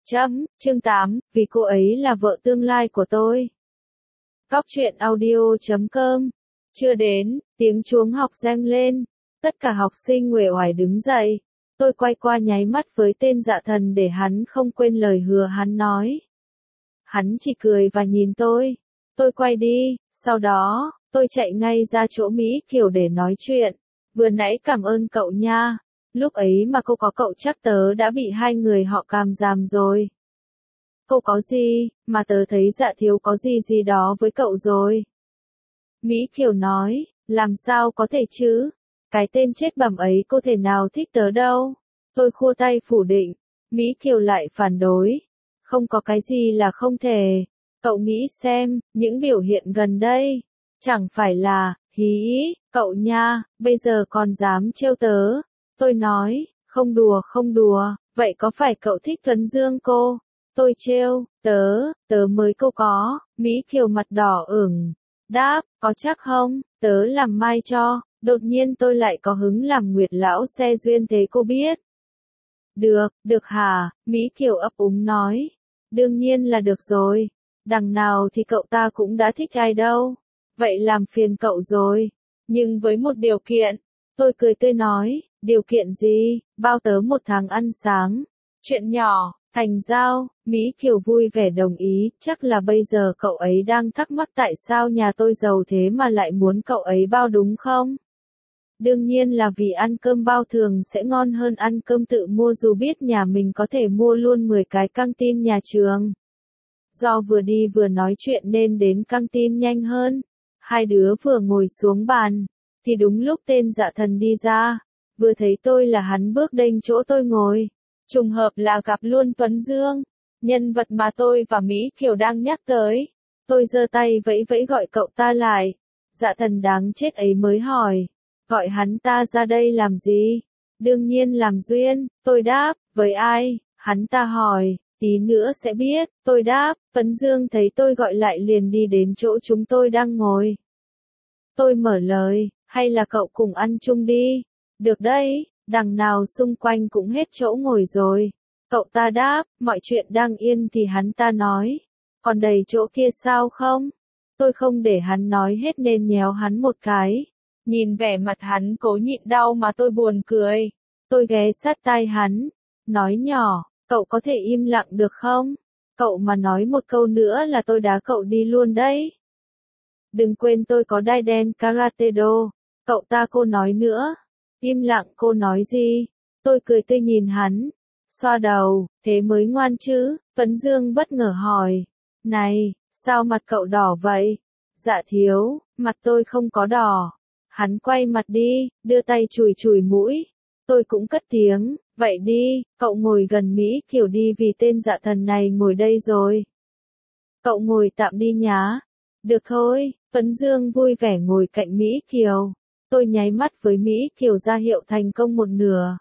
Chương 8, vì cô ấy là vợ tương lai của tôi. Cóc truyện audio.com. Chưa đến, tiếng chuông học reng lên. Tất cả học sinh uể oải đứng dậy. Tôi quay qua nháy mắt với tên Dạ Thần để hắn không quên lời hứa hắn nói. Hắn chỉ cười và nhìn tôi. Tôi quay đi, sau đó, tôi chạy ngay ra chỗ Mỹ Kiều để nói chuyện. Vừa nãy cảm ơn cậu nha. Lúc ấy mà cô có cậu chắc tớ đã bị hai người họ càm giàm rồi. Cô có gì, mà tớ thấy Dạ Thiếu có gì đó với cậu rồi. Mỹ Kiều nói, làm sao có thể chứ? Cái tên chết bẩm ấy cô thể nào thích tớ đâu. Tôi khua tay phủ định. Mỹ Kiều lại phản đối. Không có cái gì là không thể. Cậu nghĩ xem, những biểu hiện gần đây. Chẳng phải là, cậu nha, bây giờ còn dám trêu tớ. Tôi nói, không đùa, vậy có phải cậu thích Tuấn Dương cô? Tôi trêu, tớ mới cô có. Mỹ Kiều mặt đỏ ửng. Đáp, có chắc không, tớ làm mai cho. Đột nhiên tôi lại có hứng làm Nguyệt lão xe duyên thế cô biết. Được hả? Mỹ Kiều ấp úng nói. Đương nhiên là được rồi. Đằng nào thì cậu ta cũng đã thích ai đâu. Vậy làm phiền cậu rồi. Nhưng với một điều kiện. Tôi cười tươi nói, điều kiện gì? Bao tớ 1 tháng ăn sáng. Chuyện nhỏ, thành giao. Mỹ Kiều vui vẻ đồng ý, chắc là bây giờ cậu ấy đang thắc mắc tại sao nhà tôi giàu thế mà lại muốn cậu ấy bao đúng không? Đương nhiên là vì ăn cơm bao thường sẽ ngon hơn ăn cơm tự mua dù biết nhà mình có thể mua luôn 10 cái căng tin nhà trường. Do vừa đi vừa nói chuyện nên đến căng tin nhanh hơn. Hai đứa vừa ngồi xuống bàn, thì đúng lúc tên Dạ Thần đi ra. Vừa thấy tôi là hắn bước đến chỗ tôi ngồi. Trùng hợp là gặp luôn Tuấn Dương, nhân vật mà tôi và Mỹ Kiều đang nhắc tới. Tôi giơ tay vẫy gọi cậu ta lại. Dạ Thần đáng chết ấy mới hỏi. Gọi hắn ta ra đây làm gì? Đương nhiên làm duyên, tôi đáp. Với ai? Hắn ta hỏi. Tí nữa sẽ biết, tôi đáp. Tuấn Dương thấy tôi gọi lại liền đi đến chỗ chúng tôi đang ngồi. Tôi mở lời, hay là cậu cùng ăn chung đi? Được đấy, đằng nào xung quanh cũng hết chỗ ngồi rồi. Cậu ta đáp, mọi chuyện đang yên thì hắn ta nói. Còn đầy chỗ kia sao không? Tôi không để hắn nói hết nên nhéo hắn một cái. Nhìn vẻ mặt hắn cố nhịn đau mà tôi buồn cười. Tôi ghé sát tai hắn, nói nhỏ, cậu có thể im lặng được không? Cậu mà nói một câu nữa là tôi đá cậu đi luôn đấy. Đừng quên tôi có đai đen karate do. Cậu ta cô nói nữa. Im lặng cô nói gì? Tôi cười tươi nhìn hắn. Xoa đầu, thế mới ngoan chứ? Tuấn Dương bất ngờ hỏi. Này, sao mặt cậu đỏ vậy? Dạ thiếu, mặt tôi không có đỏ. Hắn quay mặt đi, đưa tay chùi mũi. Tôi cũng cất tiếng, vậy đi, cậu ngồi gần Mỹ Kiều đi vì tên Dạ Thần này ngồi đây rồi. Cậu ngồi tạm đi nhá. Được thôi, Tuấn Dương vui vẻ ngồi cạnh Mỹ Kiều. Tôi nháy mắt với Mỹ Kiều ra hiệu thành công 1/2.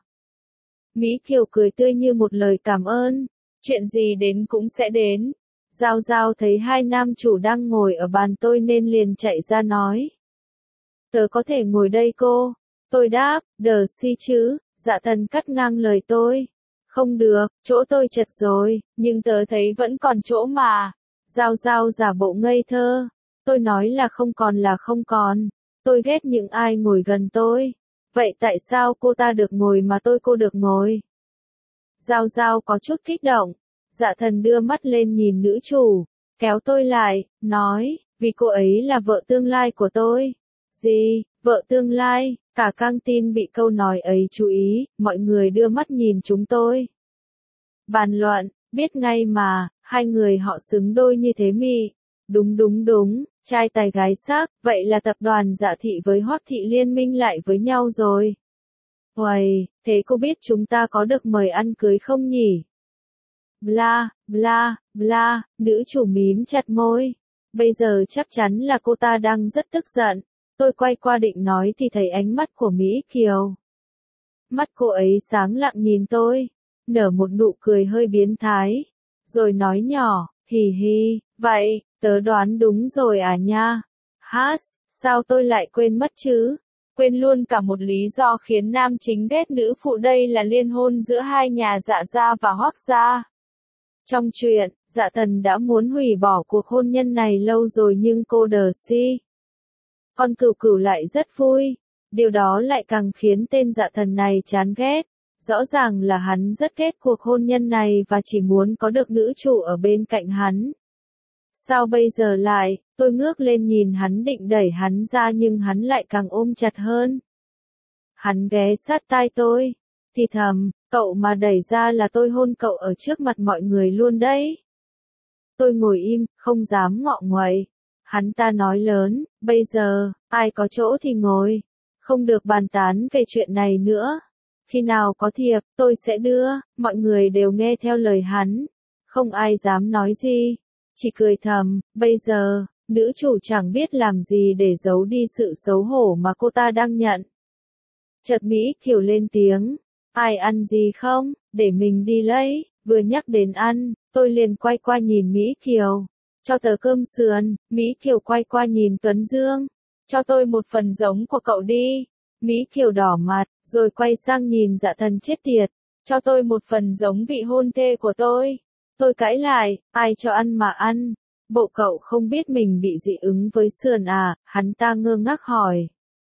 Mỹ Kiều cười tươi như một lời cảm ơn. Chuyện gì đến cũng sẽ đến. Giao Giao thấy hai nam chủ đang ngồi ở bàn tôi nên liền chạy ra nói. Tớ có thể ngồi đây cô. Tôi đáp, đờ si chứ. Dạ Thần cắt ngang lời tôi. Không được, chỗ tôi chật rồi, nhưng tớ thấy vẫn còn chỗ mà. Giao Giao giả bộ ngây thơ. Tôi nói là không còn là không còn. Tôi ghét những ai ngồi gần tôi. Vậy tại sao cô ta được ngồi mà cô được ngồi? Giao Giao có chút kích động. Dạ Thần đưa mắt lên nhìn nữ chủ, kéo tôi lại, nói, vì cô ấy là vợ tương lai của tôi. Gì, vợ tương lai? Cả căng tin bị câu nói ấy chú ý, mọi người đưa mắt nhìn chúng tôi. Bàn luận, biết ngay mà, hai người họ xứng đôi như thế mị. Đúng, trai tài gái sắc, vậy là tập đoàn Dạ Thị với Hoắc Thị liên minh lại với nhau rồi. Uầy, thế cô biết chúng ta có được mời ăn cưới không nhỉ? Bla, nữ chủ mím chặt môi. Bây giờ chắc chắn là cô ta đang rất tức giận. Tôi quay qua định nói thì thấy ánh mắt của Mỹ Kiều. Mắt cô ấy sáng lặng nhìn tôi, nở một nụ cười hơi biến thái, rồi nói nhỏ, hì, vậy, tớ đoán đúng rồi à nha. Sao tôi lại quên mất chứ? Quên luôn cả một lý do khiến nam chính ghét nữ phụ đây là liên hôn giữa hai nhà Dạ gia và Hoắc gia. Trong truyện, Dạ Thần đã muốn hủy bỏ cuộc hôn nhân này lâu rồi nhưng cô Đờ-si, con cừu cừu lại rất vui. Điều đó lại càng khiến tên Dạ Thần này chán ghét. Rõ ràng là hắn rất ghét cuộc hôn nhân này và chỉ muốn có được nữ chủ ở bên cạnh hắn. Sao bây giờ lại, tôi ngước lên nhìn hắn định đẩy hắn ra nhưng hắn lại càng ôm chặt hơn. Hắn ghé sát tai tôi, thì thầm, cậu mà đẩy ra là tôi hôn cậu ở trước mặt mọi người luôn đấy. Tôi ngồi im, không dám ngọ nguậy. Hắn ta nói lớn, bây giờ, ai có chỗ thì ngồi. Không được bàn tán về chuyện này nữa. Khi nào có thiệp, tôi sẽ đưa, mọi người đều nghe theo lời hắn. Không ai dám nói gì. Chỉ cười thầm, bây giờ, nữ chủ chẳng biết làm gì để giấu đi sự xấu hổ mà cô ta đang nhận. Chợt Mỹ Kiều lên tiếng, ai ăn gì không, để mình đi lấy. Vừa nhắc đến ăn, tôi liền quay qua nhìn Mỹ Kiều. Cho tớ cơm sườn. Mỹ Kiều quay qua nhìn Tuấn Dương. Cho tôi một phần giống của cậu đi. Mỹ Kiều đỏ mặt, rồi quay sang nhìn Dạ Thần chết tiệt. Cho tôi một phần giống vị hôn thê của tôi. Tôi cãi lại, ai cho ăn mà ăn. Bộ cậu không biết mình bị dị ứng với sườn à, hắn ta ngơ ngác hỏi.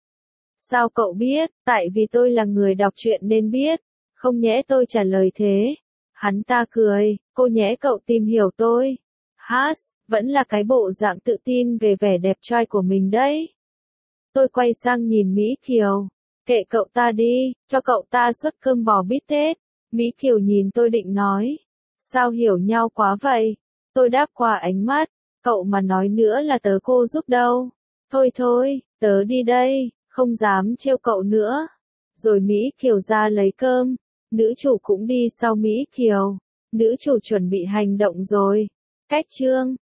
Sao cậu biết, tại vì tôi là người đọc truyện nên biết. Không nhẽ tôi trả lời thế. Hắn ta cười, cô nhẽ cậu tìm hiểu tôi. Hát, vẫn là cái bộ dạng tự tin về vẻ đẹp trai của mình đấy. Tôi quay sang nhìn Mỹ Kiều. Kệ cậu ta đi, cho cậu ta suất cơm bò bít tết. Mỹ Kiều nhìn tôi định nói. Sao hiểu nhau quá vậy? Tôi đáp qua ánh mắt. Cậu mà nói nữa là tớ cô giúp đâu. Thôi thôi, tớ đi đây, không dám trêu cậu nữa. Rồi Mỹ Kiều ra lấy cơm. Nữ chủ cũng đi sau Mỹ Kiều. Nữ chủ chuẩn bị hành động rồi. Cách chương